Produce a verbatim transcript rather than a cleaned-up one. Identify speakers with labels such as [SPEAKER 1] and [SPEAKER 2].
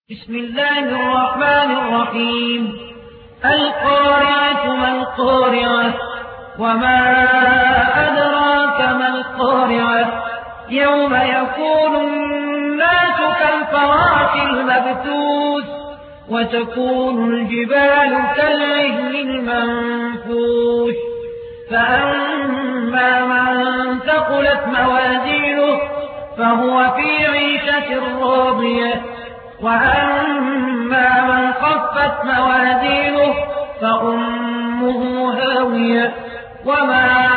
[SPEAKER 1] بسم الله الرحمن الرحيم القارعة ما القارعة وما أدراك ما القارعة يوم يكون الناس كالفراش المبثوث وتكون الجبال كالعهن المنفوش فأما من ثقلت موازينه فهو في عيشة راضية وأما من خفت موازينه فأمه هاوية وما